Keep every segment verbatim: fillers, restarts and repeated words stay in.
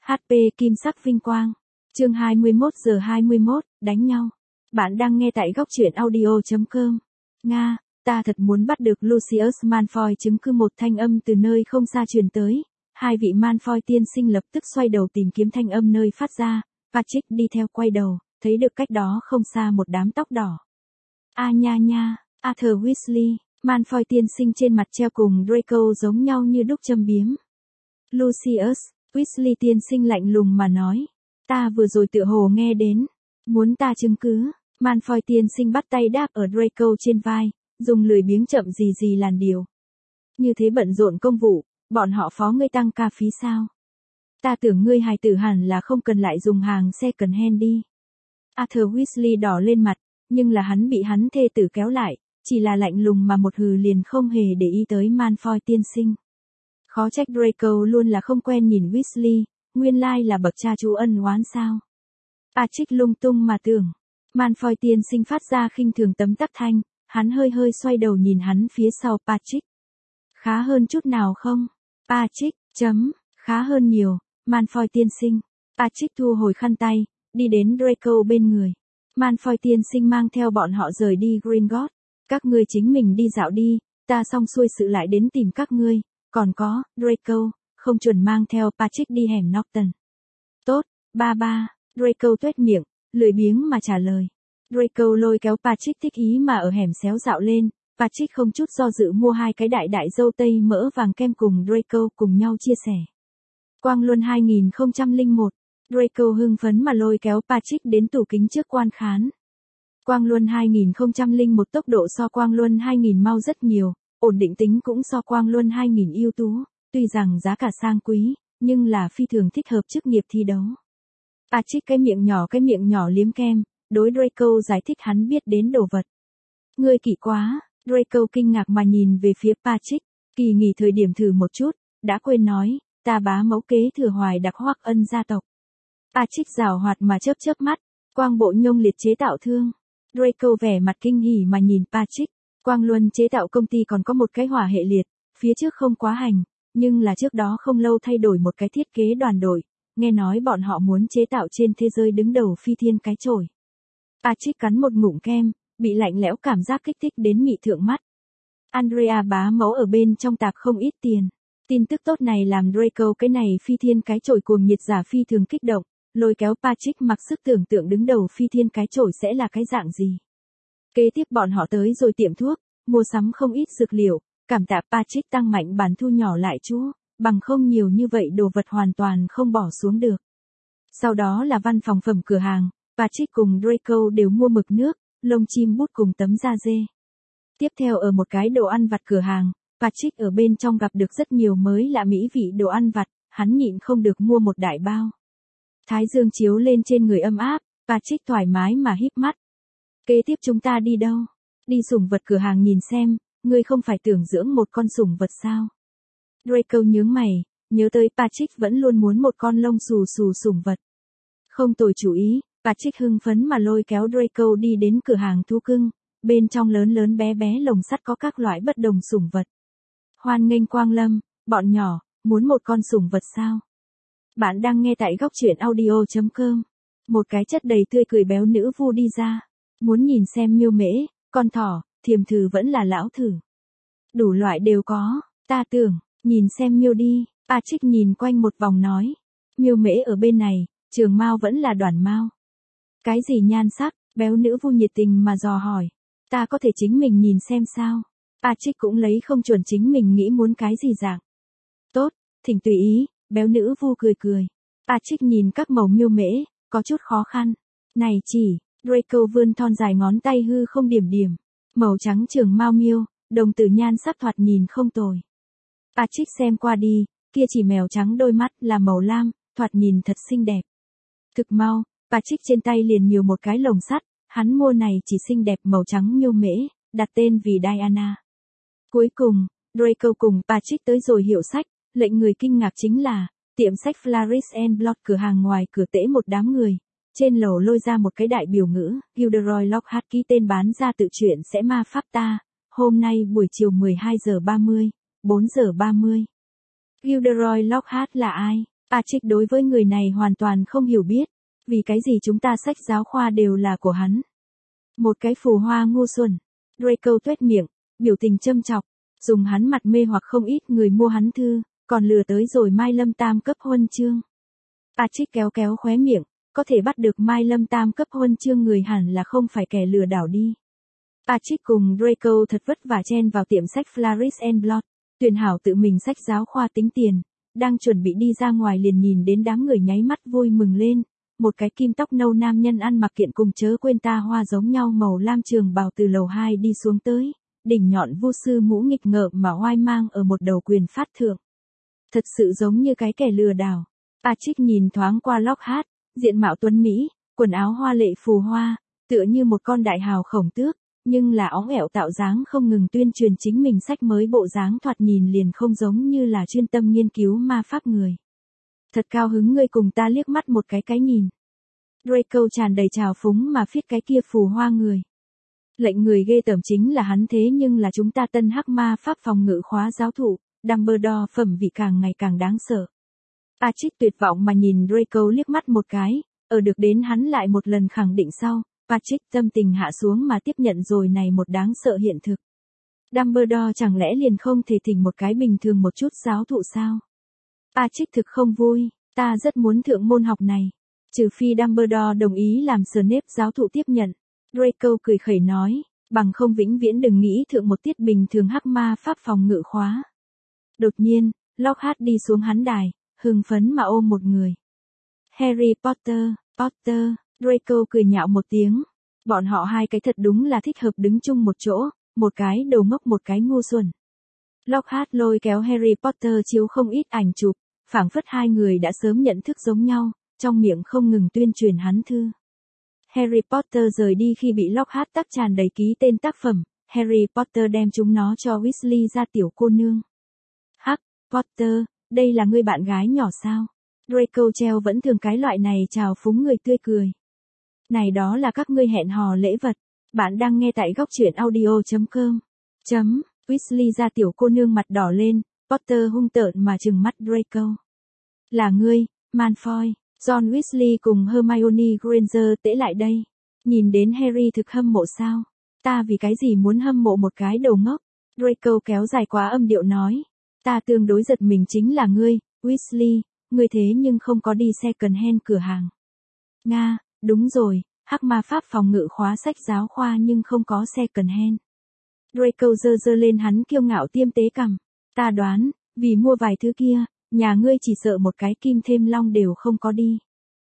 hát pê Kim sắc vinh quang. Chương hai mươi mốt giờ hai mươi mốt, đánh nhau. Bạn đang nghe tại góc truyện audio chấm com. Nga, ta thật muốn bắt được Lucius Malfoy, chứng cứ. Một thanh âm từ nơi không xa truyền tới. Hai vị Malfoy tiên sinh lập tức xoay đầu tìm kiếm thanh âm nơi phát ra. Patrick đi theo quay đầu, thấy được cách đó không xa một đám tóc đỏ. A nha nha, Arthur Weasley, Malfoy tiên sinh trên mặt treo cùng Draco giống nhau như đúc châm biếm. Lucius, Weasley tiên sinh lạnh lùng mà nói. Ta vừa rồi tựa hồ nghe đến. Muốn ta chứng cứ. Malfoy tiên sinh bắt tay đáp ở Draco trên vai, dùng lười biếng chậm gì gì làn điều. Như thế bận rộn công vụ, bọn họ phó ngươi tăng ca phí sao? Ta tưởng ngươi hài tử hẳn là không cần lại dùng hàng second hand đi. Arthur Weasley đỏ lên mặt, nhưng là hắn bị hắn thê tử kéo lại, chỉ là lạnh lùng mà một hừ liền không hề để ý tới Malfoy tiên sinh. Khó trách Draco luôn là không quen nhìn Weasley, nguyên lai là bậc cha chú ân oán sao. Patrick lung tung mà tưởng. Malfoy tiên sinh phát ra khinh thường tấm tắc thanh, hắn hơi hơi xoay đầu nhìn hắn phía sau Patrick. Khá hơn chút nào không? Patrick, chấm, khá hơn nhiều, Malfoy tiên sinh. Patrick thu hồi khăn tay, đi đến Draco bên người. Malfoy tiên sinh mang theo bọn họ rời đi Gringotts. Các ngươi chính mình đi dạo đi, ta xong xuôi sự lại đến tìm các ngươi. Còn có, Draco, không chuẩn mang theo Patrick đi hẻm Norton. Tốt, ba ba, Draco tuét miệng, lười biếng mà trả lời. Draco lôi kéo Patrick thích ý mà ở hẻm xéo dạo lên. Patrick không chút do dự mua hai cái đại đại dâu tây mỡ vàng kem cùng Draco cùng nhau chia sẻ. Quang Luân hai không không một, Draco hưng phấn mà lôi kéo Patrick đến tủ kính trước quan khán. Quang Luân hai không không một tốc độ so Quang Luân hai nghìn mau rất nhiều, ổn định tính cũng so Quang Luân hai nghìn ưu tú, tuy rằng giá cả sang quý, nhưng là phi thường thích hợp chức nghiệp thi đấu. Patrick cái miệng nhỏ cái miệng nhỏ liếm kem, đối Draco giải thích hắn biết đến đồ vật. Ngươi kỳ quá, Draco kinh ngạc mà nhìn về phía Patrick, kỳ nghỉ thời điểm thử một chút, đã quên nói, ta bá mẫu kế thừa hoài đặc Hoắc Ân gia tộc. Patrick giảo hoạt mà chớp chớp mắt, Quang bộ nhông liệt chế tạo thương. Draco vẻ mặt kinh hỉ mà nhìn Patrick, Quang Luân chế tạo công ty còn có một cái hỏa hệ liệt, phía trước không quá hành, nhưng là trước đó không lâu thay đổi một cái thiết kế đoàn đội, nghe nói bọn họ muốn chế tạo trên thế giới đứng đầu phi thiên cái chổi. Patrick cắn một ngụm kem, bị lạnh lẽo cảm giác kích thích đến mị thượng mắt. Andrea bá mẫu ở bên trong tạp không ít tiền. Tin tức tốt này làm Draco cái này phi thiên cái chổi cuồng nhiệt giả phi thường kích động, lôi kéo Patrick mặc sức tưởng tượng đứng đầu phi thiên cái chổi sẽ là cái dạng gì. Kế tiếp bọn họ tới rồi tiệm thuốc, mua sắm không ít dược liệu, cảm tạ Patrick tăng mạnh bản thu nhỏ lại chú, bằng không nhiều như vậy đồ vật hoàn toàn không bỏ xuống được. Sau đó là văn phòng phẩm cửa hàng, Patrick cùng Draco đều mua mực nước, lông chim bút cùng tấm da dê. Tiếp theo ở một cái đồ ăn vặt cửa hàng, Patrick ở bên trong gặp được rất nhiều mới lạ mỹ vị đồ ăn vặt, hắn nhịn không được mua một đại bao. Thái dương chiếu lên trên người ấm áp, Patrick thoải mái mà híp mắt. Kế tiếp chúng ta đi đâu? Đi sủng vật cửa hàng nhìn xem, ngươi không phải tưởng dưỡng một con sủng vật sao? Draco nhướng mày, nhớ tới Patrick vẫn luôn muốn một con lông xù xù sủng vật. Không tồi chủ ý, Patrick hưng phấn mà lôi kéo Draco đi đến cửa hàng thú cưng, bên trong lớn lớn bé bé lồng sắt có các loại bất đồng sủng vật. Hoan nghênh quang lâm, bọn nhỏ, muốn một con sủng vật sao? Bạn đang nghe tại góc truyện audio chấm com. Một cái chất đầy tươi cười béo nữ vu đi ra. Muốn nhìn xem miêu mễ, con thỏ, thiềm thử vẫn là lão thử. Đủ loại đều có, ta tưởng, nhìn xem miêu đi. Patrick nhìn quanh một vòng nói. Miêu mễ ở bên này, trường mao vẫn là đoàn mao. Cái gì nhan sắc, béo nữ vu nhiệt tình mà dò hỏi. Ta có thể chính mình nhìn xem sao. Patrick cũng lấy không chuẩn chính mình nghĩ muốn cái gì dạng. Tốt, thỉnh tùy ý, béo nữ vu cười cười. Patrick nhìn các màu miêu mễ, có chút khó khăn. Này chỉ, Draco vươn thon dài ngón tay hư không điểm điểm. Màu trắng trường mao miêu, đồng tử nhan sắc thoạt nhìn không tồi. Patrick xem qua đi, kia chỉ mèo trắng đôi mắt là màu lam, thoạt nhìn thật xinh đẹp. Thực mau, Patrick trên tay liền nhiều một cái lồng sắt, hắn mua này chỉ xinh đẹp màu trắng miêu mễ, đặt tên vì Diana. Cuối cùng, Draco cùng Patrick tới rồi hiệu sách, lệnh người kinh ngạc chính là, tiệm sách Flourish and Blot cửa hàng ngoài cửa tễ một đám người. Trên lầu lôi ra một cái đại biểu ngữ, Gilderoy Lockhart ký tên bán ra tự truyện sẽ ma pháp ta, hôm nay buổi chiều mười hai giờ ba mươi, bốn giờ ba mươi. Gilderoy Lockhart là ai? Patrick đối với người này hoàn toàn không hiểu biết. Vì cái gì chúng ta sách giáo khoa đều là của hắn. Một cái phù hoa ngu xuẩn. Draco tuét miệng, biểu tình châm chọc, dùng hắn mặt mê hoặc không ít người mua hắn thư, còn lừa tới rồi Mai Lâm tam cấp huân chương. Patrick kéo kéo khóe miệng, có thể bắt được Mai Lâm tam cấp huân chương người hẳn là không phải kẻ lừa đảo đi. Patrick cùng Draco thật vất vả chen vào tiệm sách Flaris and Blood, tuyển hảo tự mình sách giáo khoa tính tiền, đang chuẩn bị đi ra ngoài liền nhìn đến đám người nháy mắt vui mừng lên. Một cái kim tóc nâu nam nhân ăn mặc kiện cùng chớ quên ta hoa giống nhau màu lam trường bào từ lầu hai đi xuống tới, đỉnh nhọn vu sư mũ nghịch ngợm mà oai mang ở một đầu quyền phát thượng. Thật sự giống như cái kẻ lừa đảo. Patrick nhìn thoáng qua Lockhart, diện mạo tuấn Mỹ, quần áo hoa lệ phù hoa, tựa như một con đại hào khổng tước, nhưng là óng ẻo tạo dáng không ngừng tuyên truyền chính mình sách mới bộ dáng thoạt nhìn liền không giống như là chuyên tâm nghiên cứu ma pháp người. Thật cao hứng ngươi cùng ta liếc mắt một cái cái nhìn. Draco tràn đầy trào phúng mà phiết cái kia phù hoa người. Lệnh người ghê tởm chính là hắn thế nhưng là chúng ta tân hắc ma pháp phòng ngự khóa giáo thụ, Dumbledore phẩm vị càng ngày càng đáng sợ. Patrick tuyệt vọng mà nhìn Draco liếc mắt một cái, ở được đến hắn lại một lần khẳng định sau, Patrick tâm tình hạ xuống mà tiếp nhận rồi này một đáng sợ hiện thực. Dumbledore chẳng lẽ liền không thể thỉnh một cái bình thường một chút giáo thụ sao? Patrick thực không vui, ta rất muốn thượng môn học này. Trừ phi Dumbledore đồng ý làm Snape giáo thụ tiếp nhận. Draco cười khẩy nói, bằng không vĩnh viễn đừng nghĩ thượng một tiết bình thường hắc ma pháp phòng ngự khóa. Đột nhiên, Lockhart đi xuống hắn đài, hưng phấn mà ôm một người. Harry Potter, Potter, Draco cười nhạo một tiếng. Bọn họ hai cái thật đúng là thích hợp đứng chung một chỗ, một cái đầu ngốc một cái ngu xuẩn. Lockhart lôi kéo Harry Potter chiếu không ít ảnh chụp, phảng phất hai người đã sớm nhận thức giống nhau, trong miệng không ngừng tuyên truyền hắn thư. Harry Potter rời đi khi bị Lockhart tắc tràn đầy ký tên tác phẩm, Harry Potter đem chúng nó cho Weasley ra tiểu cô nương. Hắc, Potter, đây là ngươi bạn gái nhỏ sao? Draco treo vẫn thường cái loại này chào phúng người tươi cười. Này đó là các ngươi hẹn hò lễ vật. Bạn đang nghe tại góc truyện audio chấm com. Chấm, Weasley ra tiểu cô nương mặt đỏ lên, Potter hung tợn mà trừng mắt Draco. Là ngươi, Malfoy. John Weasley cùng Hermione Granger tễ lại đây. Nhìn đến Harry thực hâm mộ sao? Ta vì cái gì muốn hâm mộ một cái đầu ngốc? Draco kéo dài quá âm điệu nói. Ta tương đối giật mình chính là ngươi, Weasley, ngươi thế nhưng không có đi second hand cửa hàng. Nga, đúng rồi, hắc ma pháp phòng ngự khóa sách giáo khoa nhưng không có second hand. Draco giơ giơ lên hắn kiêu ngạo tiêm tế cằm. Ta đoán, vì mua vài thứ kia, nhà ngươi chỉ sợ một cái kim thêm long đều không có đi.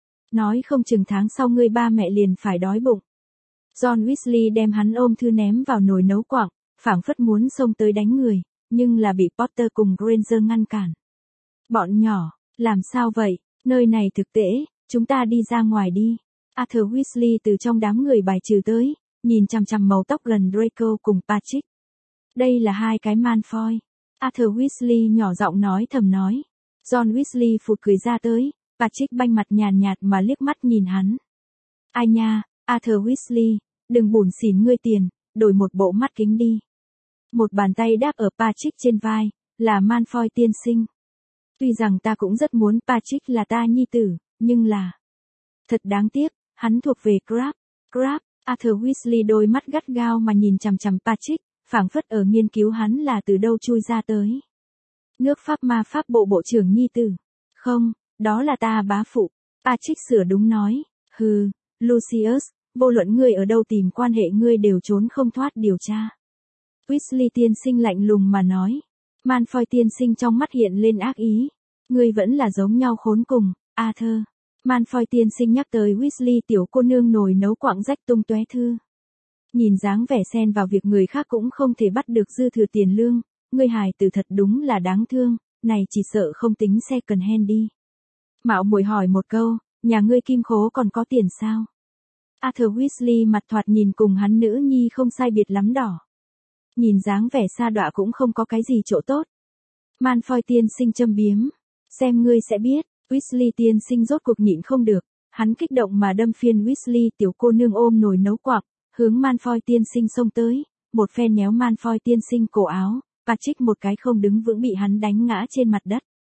Nói không chừng tháng sau ngươi ba mẹ liền phải đói bụng. John Weasley đem hắn ôm thư ném vào nồi nấu quặng, phảng phất muốn xông tới đánh người, nhưng là bị Potter cùng Granger ngăn cản. Bọn nhỏ, làm sao vậy, nơi này thực tế, chúng ta đi ra ngoài đi. Arthur Weasley từ trong đám người bài trừ tới, nhìn chằm chằm màu tóc gần Draco cùng Patrick. Đây là hai cái Malfoy. Arthur Weasley nhỏ giọng nói thầm nói. John Weasley phụt cười ra tới, Patrick banh mặt nhàn nhạt mà liếc mắt nhìn hắn. Ai nha, Arthur Weasley, đừng bủn xỉn ngươi tiền, đổi một bộ mắt kính đi. Một bàn tay đáp ở Patrick trên vai, là Malfoy tiên sinh. Tuy rằng ta cũng rất muốn Patrick là ta nhi tử, nhưng là... Thật đáng tiếc, hắn thuộc về Crabbe. Crabbe, Arthur Weasley đôi mắt gắt gao mà nhìn chằm chằm Patrick, phảng phất ở nghiên cứu hắn là từ đâu chui ra tới. Nước Pháp ma pháp bộ bộ trưởng nhi tử. Không, đó là ta bá phụ. Patrick sửa đúng nói. Hừ, Lucius, vô luận ngươi ở đâu tìm quan hệ ngươi đều trốn không thoát điều tra. Weasley tiên sinh lạnh lùng mà nói. Malfoy tiên sinh trong mắt hiện lên ác ý. Ngươi vẫn là giống nhau khốn cùng, Arthur. Malfoy tiên sinh nhắc tới Weasley tiểu cô nương nồi nấu quặng rách tung tóe thư. Nhìn dáng vẻ xen vào việc người khác cũng không thể bắt được dư thừa tiền lương, ngươi hài tử thật đúng là đáng thương, này chỉ sợ không tính second hand đi. Mạo muội hỏi một câu, nhà ngươi kim khố còn có tiền sao? Arthur Weasley mặt thoạt nhìn cùng hắn nữ nhi không sai biệt lắm đỏ. Nhìn dáng vẻ sa đọa cũng không có cái gì chỗ tốt. Malfoy tiên sinh châm biếm, xem ngươi sẽ biết. Weasley tiên sinh rốt cuộc nhịn không được, hắn kích động mà đâm phiên Weasley tiểu cô nương ôm nồi nấu quặng, hướng Malfoy tiên sinh xông tới, một phen nhéo Malfoy tiên sinh cổ áo, Patrick một cái không đứng vững bị hắn đánh ngã trên mặt đất.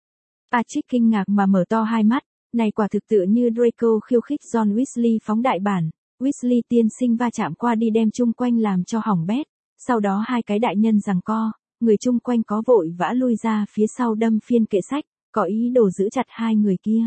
Patrick kinh ngạc mà mở to hai mắt, này quả thực tựa như Draco khiêu khích John Weasley phóng đại bản. Weasley tiên sinh va chạm qua đi đem chung quanh làm cho hỏng bét, sau đó hai cái đại nhân giằng co, người chung quanh có vội vã lui ra phía sau đâm phiên kệ sách, có ý đồ giữ chặt hai người kia.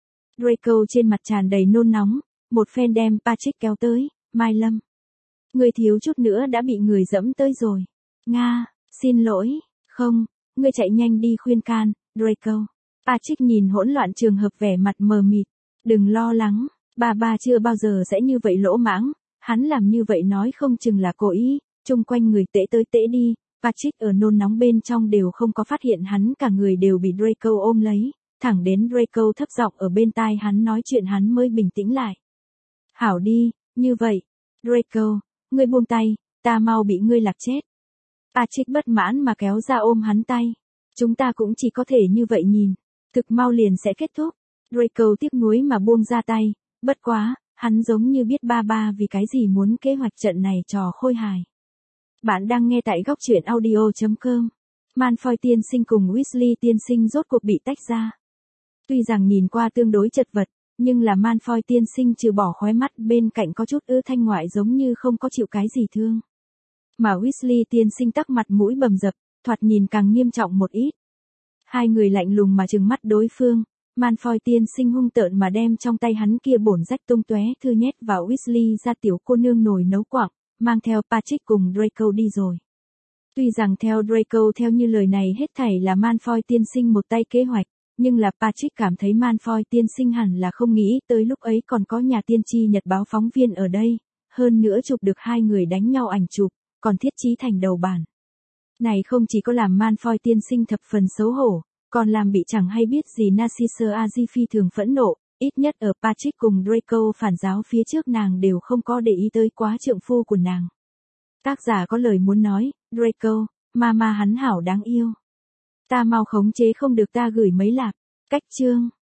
Draco trên mặt tràn đầy nôn nóng, một phen đem Patrick kéo tới, Mai Lâm. Ngươi thiếu chút nữa đã bị người dẫm tới rồi. Nga, xin lỗi, không, ngươi chạy nhanh đi khuyên can, Draco. Patrick nhìn hỗn loạn trường hợp vẻ mặt mờ mịt. Đừng lo lắng, bà bà chưa bao giờ sẽ như vậy lỗ mãng, hắn làm như vậy nói không chừng là cố ý, chung quanh người tễ tới tễ đi. Patrick ở nôn nóng bên trong đều không có phát hiện hắn cả người đều bị Draco ôm lấy, thẳng đến Draco thấp giọng ở bên tai hắn nói chuyện hắn mới bình tĩnh lại. Hảo đi, như vậy, Draco, ngươi buông tay, ta mau bị ngươi lạc chết. Patrick bất mãn mà kéo ra ôm hắn tay. Chúng ta cũng chỉ có thể như vậy nhìn, thực mau liền sẽ kết thúc. Draco tiếc nuối mà buông ra tay, bất quá, hắn giống như biết ba ba vì cái gì muốn kế hoạch trận này trò khôi hài. Bạn đang nghe tại góc truyện audio chấm com. Malfoy tiên sinh cùng Weasley tiên sinh rốt cuộc bị tách ra. Tuy rằng nhìn qua tương đối chật vật, nhưng là Malfoy tiên sinh trừ bỏ khóe mắt bên cạnh có chút ứ thanh ngoại giống như không có chịu cái gì thương. Mà Weasley tiên sinh tắc mặt mũi bầm dập, thoạt nhìn càng nghiêm trọng một ít. Hai người lạnh lùng mà trừng mắt đối phương, Malfoy tiên sinh hung tợn mà đem trong tay hắn kia bổn rách tung tóe thư nhét vào Weasley ra tiểu cô nương nồi nấu quặng, mang theo Patrick cùng Draco đi rồi. Tuy rằng theo Draco theo như lời này hết thảy là Malfoy tiên sinh một tay kế hoạch, nhưng là Patrick cảm thấy Malfoy tiên sinh hẳn là không nghĩ tới lúc ấy còn có nhà tiên tri nhật báo phóng viên ở đây, hơn nữa chụp được hai người đánh nhau ảnh chụp, còn thiết chí thành đầu bản. Này không chỉ có làm Malfoy tiên sinh thập phần xấu hổ, còn làm bị chẳng hay biết gì Narcissa Aji phi thường phẫn nộ, ít nhất ở Patrick cùng Draco phản giáo phía trước nàng đều không có để ý tới quá trượng phu của nàng. Tác giả có lời muốn nói, Draco, mama hắn hảo đáng yêu. Ta mau khống chế không được ta gửi mấy lạp, cách chương.